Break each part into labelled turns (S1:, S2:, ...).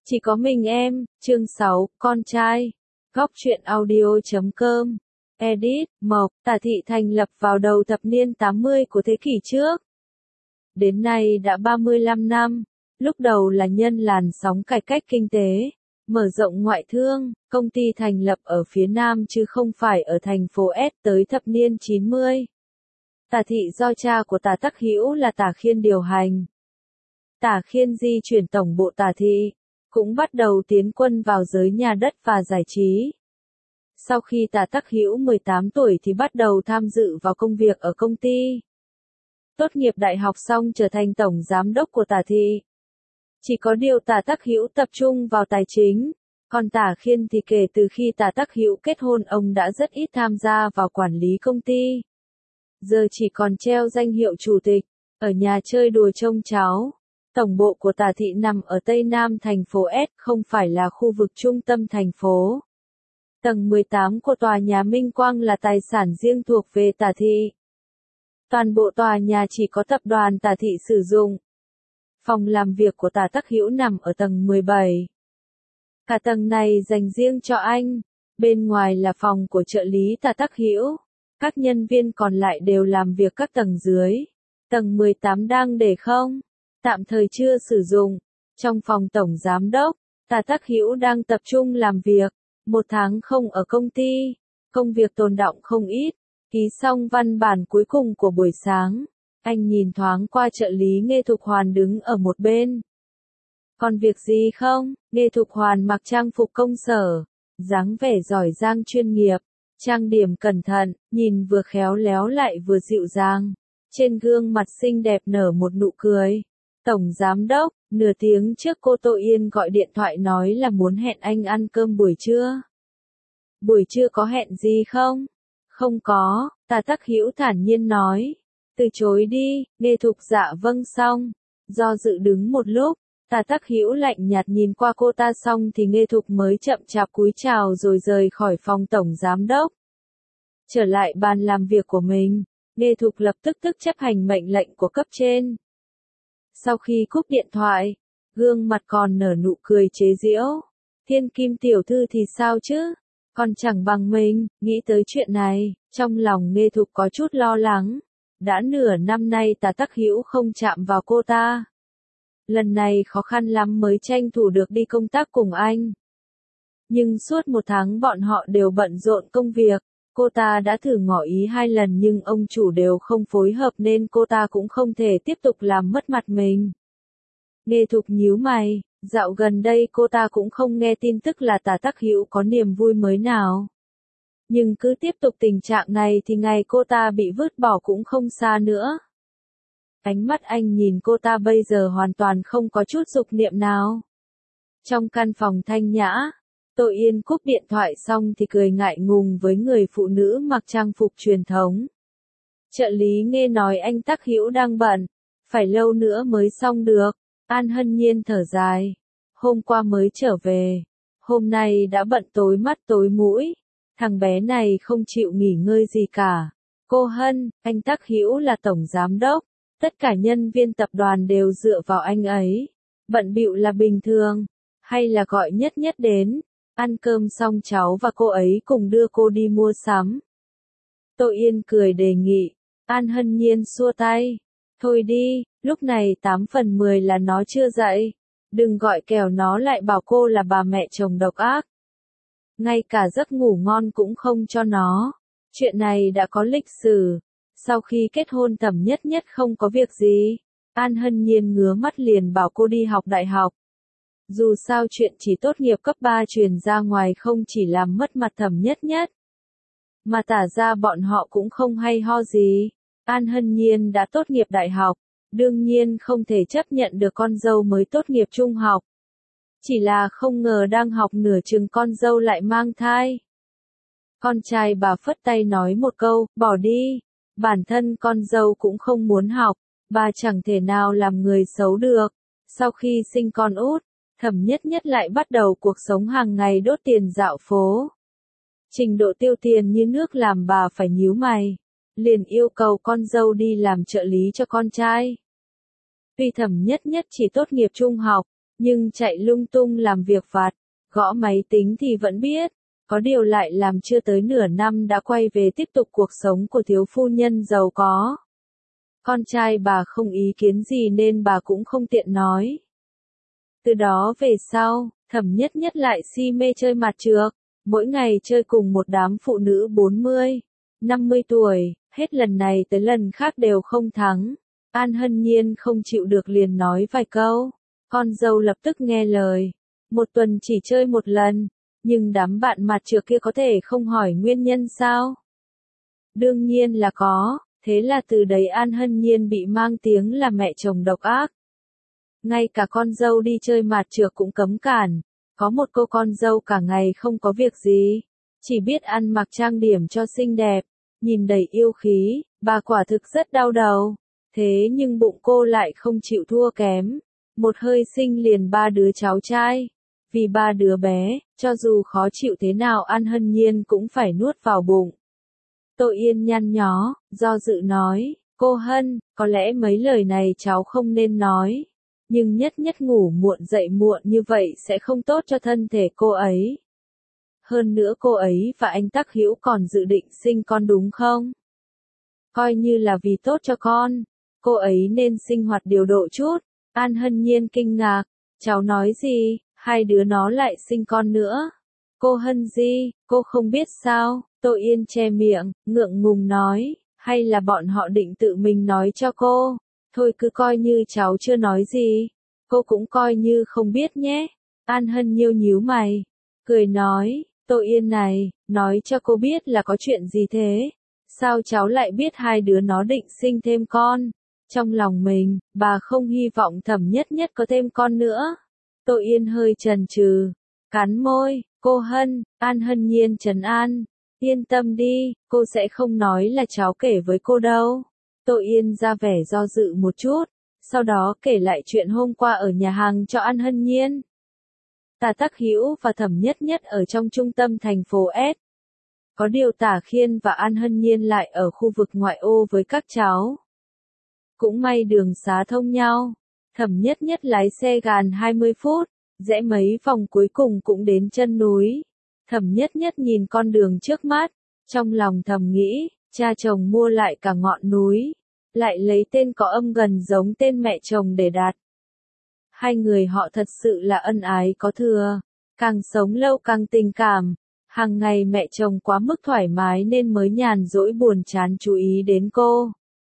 S1: Chỉ có mình em, chương 6, con trai. Góc truyện audio.com. Edit, Mộc, Tả Thị thành lập vào đầu thập niên 80 của thế kỷ trước. Đến nay đã 35 năm, lúc đầu là nhân làn sóng cải cách kinh tế, mở rộng ngoại thương, công ty thành lập ở phía Nam chứ không phải ở thành phố S tới thập niên 90. Tả Thị do cha của Tả Tắc Hữu là Tả Khiên điều hành. Tả Khiên di chuyển tổng bộ Tả Thị, cũng bắt đầu tiến quân vào giới nhà đất và giải trí. Sau khi Tả Tắc Hữu 18 tuổi thì bắt đầu tham dự vào công việc ở công ty. Tốt nghiệp đại học xong trở thành tổng giám đốc của Tả Thị. Chỉ có điều Tả Tắc Hữu tập trung vào tài chính, còn Tả Khiên thì kể từ khi Tả Tắc Hữu kết hôn ông đã rất ít tham gia vào quản lý công ty. Giờ chỉ còn treo danh hiệu chủ tịch, ở nhà chơi đùa trông cháu. Tổng bộ của Tả Thị nằm ở Tây Nam thành phố S, không phải là khu vực trung tâm thành phố. Tầng 18 của tòa nhà Minh Quang là tài sản riêng thuộc về Tả Thị. Toàn bộ tòa nhà chỉ có tập đoàn Tả Thị sử dụng. Phòng làm việc của Tả Tắc Hữu nằm ở tầng 17. Cả tầng này dành riêng cho anh. Bên ngoài là phòng của trợ lý Tả Tắc Hữu. Các nhân viên còn lại đều làm việc các tầng dưới. Tầng 18 đang để không? Tạm thời chưa sử dụng. Trong phòng tổng giám đốc, Tả Tắc Hữu đang tập trung làm việc. 1 tháng không ở công ty. Công việc tồn đọng không ít. Ký xong văn bản cuối cùng của buổi sáng. Anh nhìn thoáng qua trợ lý Nghê Thục Hoàn đứng ở một bên. Còn việc gì không? Nghê Thục Hoàn mặc trang phục công sở. Dáng vẻ giỏi giang chuyên nghiệp. Trang điểm cẩn thận, nhìn vừa khéo léo lại vừa dịu dàng. Trên gương mặt xinh đẹp nở một nụ cười. Tổng giám đốc, nửa tiếng trước cô Tô Yên gọi điện thoại nói là muốn hẹn anh ăn cơm buổi trưa. Buổi trưa có hẹn gì không? Không có, Tả Tắc Hữu thản nhiên nói. Từ chối đi, Nghê Thục dạ vâng xong. Do dự đứng một lúc, Tả Tắc Hữu lạnh nhạt nhìn qua cô ta xong thì Nghê Thục mới chậm chạp cúi chào rồi rời khỏi phòng tổng giám đốc. Trở lại bàn làm việc của mình, Nghê Thục lập tức chấp hành mệnh lệnh của cấp trên. Sau khi cúp điện thoại, gương mặt còn nở nụ cười chế giễu. Thiên Kim tiểu thư thì sao chứ? Còn chẳng bằng mình, nghĩ tới chuyện này, trong lòng Nghê Thục có chút lo lắng. Đã nửa năm nay Tả Tắc Hữu không chạm vào cô ta. Lần này khó khăn lắm mới tranh thủ được đi công tác cùng anh. Nhưng suốt 1 tháng bọn họ đều bận rộn công việc. Cô ta đã thử ngỏ ý 2 lần nhưng ông chủ đều không phối hợp nên cô ta cũng không thể tiếp tục làm mất mặt mình. Nghê Thục nhíu mày, dạo gần đây cô ta cũng không nghe tin tức là Tả Tắc Hữu có niềm vui mới nào. Nhưng cứ tiếp tục tình trạng này thì ngày cô ta bị vứt bỏ cũng không xa nữa. Ánh mắt anh nhìn cô ta bây giờ hoàn toàn không có chút dục niệm nào. Trong căn phòng thanh nhã, Tô Yên cúp điện thoại xong thì cười ngại ngùng với người phụ nữ mặc trang phục truyền thống. Trợ lý Nghê nói anh Tắc Hữu đang bận, phải lâu nữa mới xong được. An Hân Nhiên thở dài. Hôm qua mới trở về, hôm nay đã bận tối mắt tối mũi. Thằng bé này không chịu nghỉ ngơi gì cả. Cô Hân, anh Tắc Hữu là tổng giám đốc, tất cả nhân viên tập đoàn đều dựa vào anh ấy. Bận bịu là bình thường, hay là gọi Nhất Nhất đến. Ăn cơm xong cháu và cô ấy cùng đưa cô đi mua sắm. Tô Yên cười đề nghị. An Hân Nhiên xua tay. Thôi đi, lúc này 8 phần 10 là nó chưa dậy. Đừng gọi kẻo nó lại bảo cô là bà mẹ chồng độc ác. Ngay cả giấc ngủ ngon cũng không cho nó. Chuyện này đã có lịch sử. Sau khi kết hôn Thẩm Nhất Nhất không có việc gì. An Hân Nhiên ngứa mắt liền bảo cô đi học đại học. Dù sao chuyện chỉ tốt nghiệp cấp 3 truyền ra ngoài không chỉ làm mất mặt Thẩm Nhất Nhất, mà tả ra bọn họ cũng không hay ho gì. An Hân Nhiên đã tốt nghiệp đại học, đương nhiên không thể chấp nhận được con dâu mới tốt nghiệp trung học. Chỉ là không ngờ đang học nửa chừng con dâu lại mang thai. Con trai bà phất tay nói một câu, bỏ đi. Bản thân con dâu cũng không muốn học, bà chẳng thể nào làm người xấu được. Sau khi sinh con út, Thẩm Nhất Nhất lại bắt đầu cuộc sống hàng ngày đốt tiền dạo phố. Trình độ tiêu tiền như nước làm bà phải nhíu mày. Liền yêu cầu con dâu đi làm trợ lý cho con trai. Tuy Thẩm Nhất Nhất chỉ tốt nghiệp trung học, nhưng chạy lung tung làm việc vặt, gõ máy tính thì vẫn biết, có điều lại làm chưa tới nửa năm đã quay về tiếp tục cuộc sống của thiếu phu nhân giàu có. Con trai bà không ý kiến gì nên bà cũng không tiện nói. Từ đó về sau, Thẩm Nhất Nhất lại si mê chơi mặt trược, mỗi ngày chơi cùng một đám phụ nữ 40, 50 tuổi, hết lần này tới lần khác đều không thắng. An Hân Nhiên không chịu được liền nói vài câu, con dâu lập tức nghe lời, một tuần chỉ chơi một lần, nhưng đám bạn mặt trược kia có thể không hỏi nguyên nhân sao? Đương nhiên là có, thế là từ đấy An Hân Nhiên bị mang tiếng là mẹ chồng độc ác. Ngay cả con dâu đi chơi mặt trược cũng cấm cản, có một cô con dâu cả ngày không có việc gì, chỉ biết ăn mặc trang điểm cho xinh đẹp, nhìn đầy yêu khí, bà quả thực rất đau đầu. Thế nhưng bụng cô lại không chịu thua kém, một hơi sinh liền 3 đứa cháu trai. Vì 3 đứa bé, cho dù khó chịu thế nào An Hân Nhiên cũng phải nuốt vào bụng. Tô Yên nhăn nhó, do dự nói, cô Hân, có lẽ mấy lời này cháu không nên nói, nhưng Nhất Nhất ngủ muộn dậy muộn như vậy sẽ không tốt cho thân thể cô ấy. Hơn nữa cô ấy và anh Tắc Hữu còn dự định sinh con đúng không? Coi như là vì tốt cho con, cô ấy nên sinh hoạt điều độ chút. An Hân Nhiên kinh ngạc, cháu nói gì, 2 đứa nó lại sinh con nữa. Cô Hân gì, cô không biết sao? Tô Yên che miệng, ngượng ngùng nói, hay là bọn họ định tự mình nói cho cô? Thôi cứ coi như cháu chưa nói gì, cô cũng coi như không biết nhé. An Hân nhíu nhíu mày, cười nói, Tô Yên này, nói cho cô biết là có chuyện gì thế? Sao cháu lại biết 2 đứa nó định sinh thêm con? Trong lòng mình, bà không hy vọng Thẩm Nhất Nhất có thêm con nữa. Tô Yên hơi chần chừ, cắn môi, cô Hân, An Hân Nhiên trấn an, yên tâm đi, cô sẽ không nói là cháu kể với cô đâu. Tô Yên ra vẻ do dự một chút, sau đó kể lại chuyện hôm qua ở nhà hàng cho An Hân Nhiên. Tả Tắc Hữu và Thẩm Nhất Nhất ở trong trung tâm thành phố S. Có điều Tả Khiên và An Hân Nhiên lại ở khu vực ngoại ô với các cháu. Cũng may đường xá thông nhau, Thẩm Nhất Nhất lái xe gần 20 phút, rẽ mấy vòng cuối cùng cũng đến chân núi. Thẩm Nhất Nhất nhìn con đường trước mắt, trong lòng thầm nghĩ, cha chồng mua lại cả ngọn núi, lại lấy tên có âm gần giống tên mẹ chồng để đặt. 2 người họ thật sự là ân ái có thừa, càng sống lâu càng tình cảm. Hàng ngày mẹ chồng quá mức thoải mái nên mới nhàn rỗi buồn chán chú ý đến cô.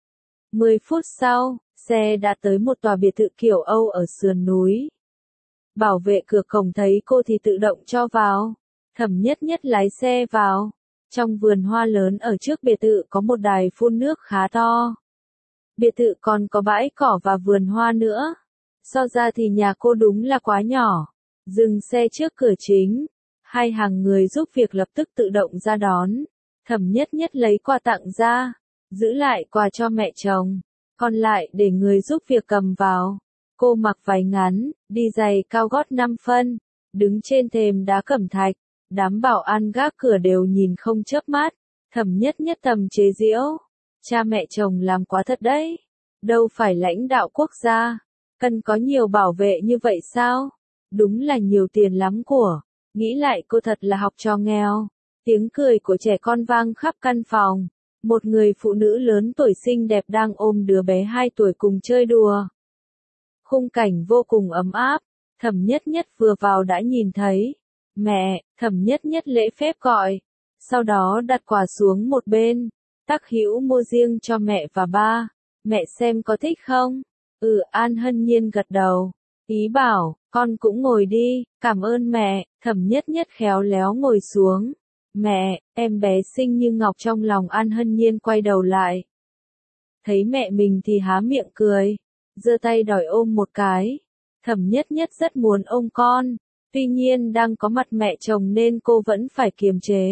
S1: 10 phút sau, xe đã tới một tòa biệt thự kiểu Âu ở sườn núi. Bảo vệ cửa cổng thấy cô thì tự động cho vào. Thẩm Nhất Nhất lái xe vào. Trong vườn hoa lớn ở trước biệt thự có một đài phun nước khá to. Biệt thự còn có bãi cỏ và vườn hoa nữa. So ra thì nhà cô đúng là quá nhỏ. Dừng xe trước cửa chính. 2 hàng người giúp việc lập tức tự động ra đón. Thẩm Nhất Nhất lấy quà tặng ra, giữ lại quà cho mẹ chồng, còn lại để người giúp việc cầm vào. Cô mặc váy ngắn, đi giày cao gót 5 phân, đứng trên thềm đá cẩm thạch, đám bảo an gác cửa đều nhìn không chớp mắt. Thẩm Nhất Nhất thầm chế giễu, cha mẹ chồng làm quá thật đấy, đâu phải lãnh đạo quốc gia, cần có nhiều bảo vệ như vậy sao? Đúng là nhiều tiền lắm của. Nghĩ lại cô thật là học trò nghèo. Tiếng cười của trẻ con vang khắp căn phòng. Một người phụ nữ lớn tuổi xinh đẹp đang ôm đứa bé 2 tuổi cùng chơi đùa. Khung cảnh vô cùng ấm áp. Thẩm Nhất Nhất vừa vào đã nhìn thấy. Mẹ, Thẩm Nhất Nhất lễ phép gọi. Sau đó đặt quà xuống một bên. Tắc Hữu mua riêng cho mẹ và ba. Mẹ xem có thích không? An Hân Nhiên gật đầu. Ý bảo, con cũng ngồi đi, cảm ơn mẹ. Thẩm Nhất Nhất khéo léo ngồi xuống. Mẹ, em bé xinh như ngọc. Trong lòng An Hân Nhiên quay đầu lại. Thấy mẹ mình thì há miệng cười, giơ tay đòi ôm một cái. Thẩm Nhất Nhất rất muốn ôm con, tuy nhiên đang có mặt mẹ chồng nên cô vẫn phải kiềm chế.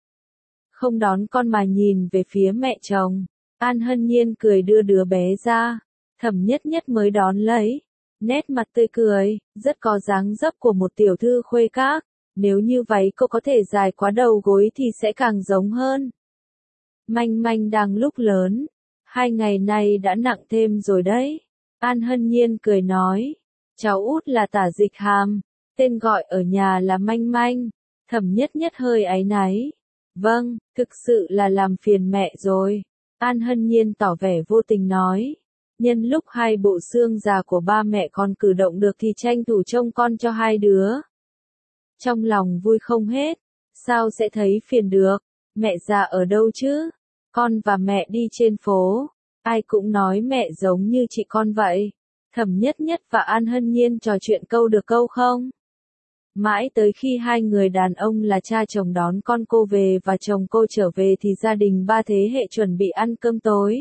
S1: Không đón con mà nhìn về phía mẹ chồng. An Hân Nhiên cười đưa đứa bé ra. Thẩm Nhất Nhất mới đón lấy. Nét mặt tươi cười, rất có dáng dấp của một tiểu thư khuê các. Nếu như váy cô có thể dài quá đầu gối thì sẽ càng giống hơn. Manh manh đang lúc lớn. 2 ngày nay đã nặng thêm rồi đấy. An Hân Nhiên cười nói. Cháu út là Tả Dịch Hàm, tên gọi ở nhà là Manh Manh. Thẩm Nhất Nhất hơi áy náy. Vâng, thực sự là làm phiền mẹ rồi. An Hân Nhiên tỏ vẻ vô tình nói. Nhân lúc hai bộ xương già của ba mẹ con cử động được thì tranh thủ trông con cho hai đứa. Trong lòng vui không hết. Sao sẽ thấy phiền được? Mẹ già ở đâu chứ? Con và mẹ đi trên phố. Ai cũng nói mẹ giống như chị con vậy. Thẩm Nhất Nhất và An Hân Nhiên trò chuyện câu được câu không. Mãi tới khi hai người đàn ông là cha chồng đón con cô về và chồng cô trở về thì gia đình ba thế hệ chuẩn bị ăn cơm tối.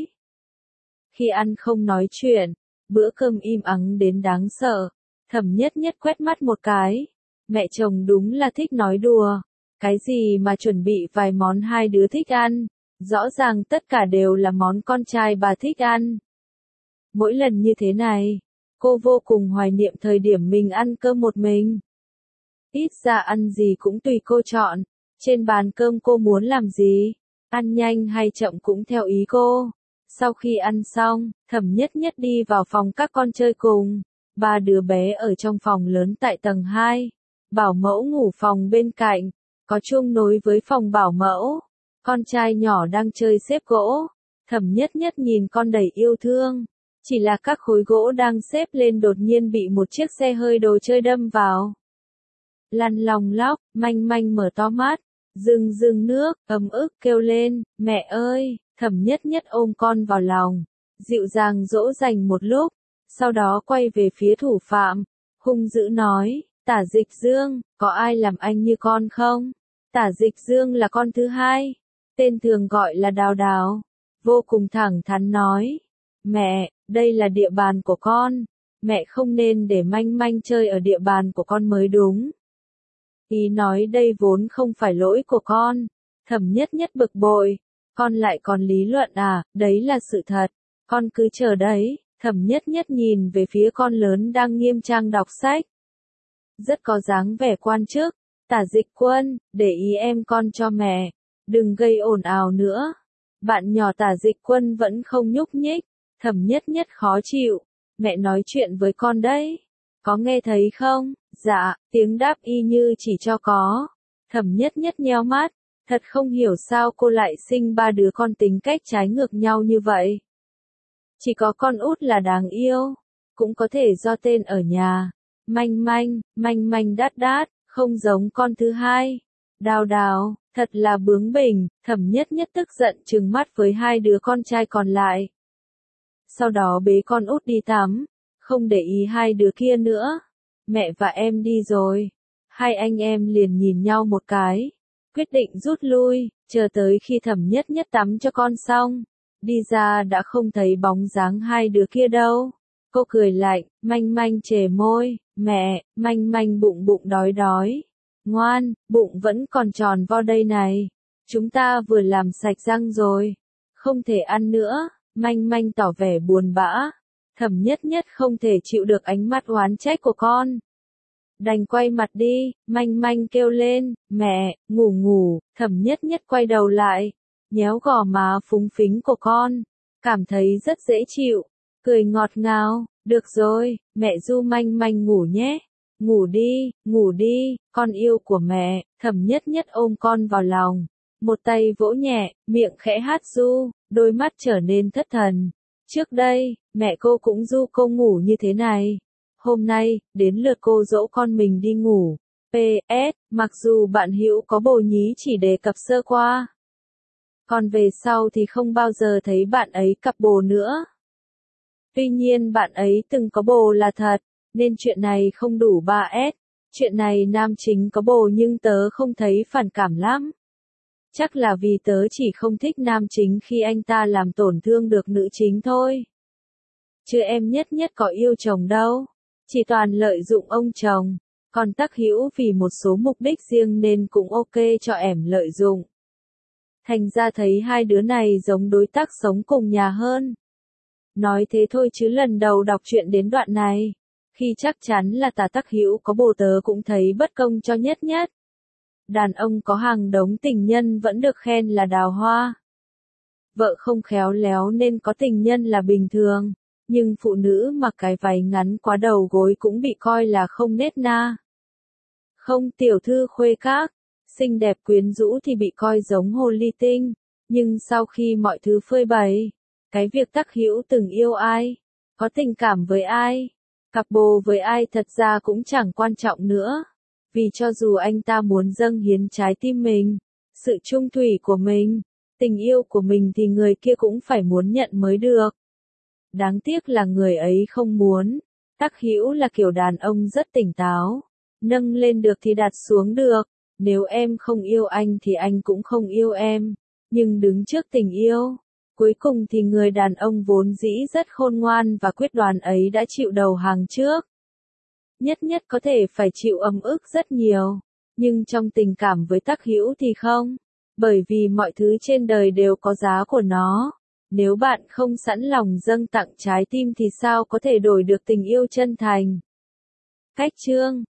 S1: Khi ăn không nói chuyện, bữa cơm im ắng đến đáng sợ. Thẩm Nhất Nhất quét mắt một cái. Mẹ chồng đúng là thích nói đùa. Cái gì mà chuẩn bị vài món hai đứa thích ăn. Rõ ràng tất cả đều là món con trai bà thích ăn. Mỗi lần như thế này, cô vô cùng hoài niệm thời điểm mình ăn cơm một mình. Ít ra ăn gì cũng tùy cô chọn. Trên bàn cơm cô muốn làm gì, ăn nhanh hay chậm cũng theo ý cô. Sau khi ăn xong, Thẩm Nhất Nhất đi vào phòng các con chơi cùng. Ba đứa bé ở trong phòng lớn tại tầng 2. Bảo mẫu ngủ phòng bên cạnh, có chuông nối với phòng bảo mẫu. Con trai nhỏ đang chơi xếp gỗ. Thẩm Nhất Nhất nhìn con đầy yêu thương. Chỉ là các khối gỗ đang xếp lên đột nhiên bị một chiếc xe hơi đồ chơi đâm vào. Lăn lòng lóc, Manh Manh mở to mắt, rưng rưng nước, ấm ức kêu lên, mẹ ơi. Thẩm Nhất Nhất ôm con vào lòng, dịu dàng dỗ dành một lúc, sau đó quay về phía thủ phạm, hung dữ nói, Tả Dịch Dương, có ai làm anh như con không? Tả Dịch Dương là con thứ hai, tên thường gọi là Đào Đào, vô cùng thẳng thắn nói, mẹ, đây là địa bàn của con, mẹ không nên để Manh Manh chơi ở địa bàn của con mới đúng. Ý nói đây vốn không phải lỗi của con. Thẩm Nhất Nhất bực bội. Con lại còn lý luận à, đấy là sự thật. Con cứ chờ đấy. Thẩm Nhất Nhất nhìn về phía con lớn đang nghiêm trang đọc sách. Rất có dáng vẻ quan chức. Tả Dịch Quân, để ý em con cho mẹ. Đừng gây ồn ào nữa. Bạn nhỏ Tả Dịch Quân vẫn không nhúc nhích. Thẩm Nhất Nhất khó chịu. Mẹ nói chuyện với con đấy. Có nghe thấy không? Dạ, tiếng đáp y như chỉ cho có. Thẩm Nhất Nhất nheo mắt. Thật không hiểu sao cô lại sinh ba đứa con tính cách trái ngược nhau như vậy. Chỉ có con út là đáng yêu. Cũng có thể do tên ở nhà. Manh Manh đát đát, không giống con thứ hai. Đào Đào, thật là bướng bỉnh. Thẩm Nhất Nhất tức giận trừng mắt với hai đứa con trai còn lại. Sau đó bế con út đi tắm. Không để ý hai đứa kia nữa. Mẹ và em đi rồi. Hai anh em liền nhìn nhau một cái. Quyết định rút lui, chờ tới khi Thẩm Nhất Nhất tắm cho con xong. Đi ra đã không thấy bóng dáng hai đứa kia đâu. Cô cười lạnh, Manh Manh chề môi, mẹ, Manh Manh bụng đói đói. Ngoan, bụng vẫn còn tròn vo đây này. Chúng ta vừa làm sạch răng rồi. Không thể ăn nữa, Manh Manh tỏ vẻ buồn bã. Thẩm Nhất Nhất không thể chịu được ánh mắt oán trách của con. Đành quay mặt đi, Manh Manh kêu lên, mẹ, ngủ, Thẩm Nhất Nhất quay đầu lại, nhéo gò má phúng phính của con, cảm thấy rất dễ chịu, cười ngọt ngào, được rồi, mẹ du Manh Manh ngủ nhé, ngủ đi, con yêu của mẹ, Thẩm Nhất Nhất ôm con vào lòng, một tay vỗ nhẹ, miệng khẽ hát ru, đôi mắt trở nên thất thần. Trước đây, mẹ cô cũng ru cô ngủ như thế này. Hôm nay, đến lượt cô dỗ con mình đi ngủ. PS, mặc dù bạn Hữu có bồ nhí chỉ đề cập sơ qua. Còn về sau thì không bao giờ thấy bạn ấy cặp bồ nữa. Tuy nhiên bạn ấy từng có bồ là thật, nên chuyện này không đủ 3S. Chuyện này nam chính có bồ nhưng tớ không thấy phản cảm lắm. Chắc là vì tớ chỉ không thích nam chính khi anh ta làm tổn thương được nữ chính thôi. Chứ em Nhất Nhất có yêu chồng đâu. Chỉ toàn lợi dụng ông chồng. Còn Tắc Hữu vì một số mục đích riêng nên cũng ok cho em lợi dụng. Thành ra thấy hai đứa này giống đối tác sống cùng nhà hơn. Nói thế thôi chứ lần đầu đọc truyện đến đoạn này. Khi chắc chắn là Tắc Hữu có bồ tớ cũng thấy bất công cho Nhất Nhất. Đàn ông có hàng đống tình nhân vẫn được khen là đào hoa. Vợ không khéo léo nên có tình nhân là bình thường. Nhưng phụ nữ mặc cái váy ngắn quá đầu gối cũng bị coi là không nết na. Không tiểu thư khuê các, xinh đẹp quyến rũ thì bị coi giống hồ ly tinh. Nhưng sau khi mọi thứ phơi bày, cái việc Tắc Hữu từng yêu ai, có tình cảm với ai, cặp bồ với ai thật ra cũng chẳng quan trọng nữa. Vì cho dù anh ta muốn dâng hiến trái tim mình, sự trung thủy của mình, tình yêu của mình thì người kia cũng phải muốn nhận mới được. Đáng tiếc là người ấy không muốn. Tắc Hữu là kiểu đàn ông rất tỉnh táo. Nâng lên được thì đặt xuống được. Nếu em không yêu anh thì anh cũng không yêu em. Nhưng đứng trước tình yêu, cuối cùng thì người đàn ông vốn dĩ rất khôn ngoan và quyết đoán ấy đã chịu đầu hàng trước. Nhất nhất có thể phải chịu ấm ức rất nhiều. Nhưng trong tình cảm với Tắc Hữu thì không. Bởi vì mọi thứ trên đời đều có giá của nó. Nếu bạn không sẵn lòng dâng tặng trái tim thì sao có thể đổi được tình yêu chân thành? Cách chương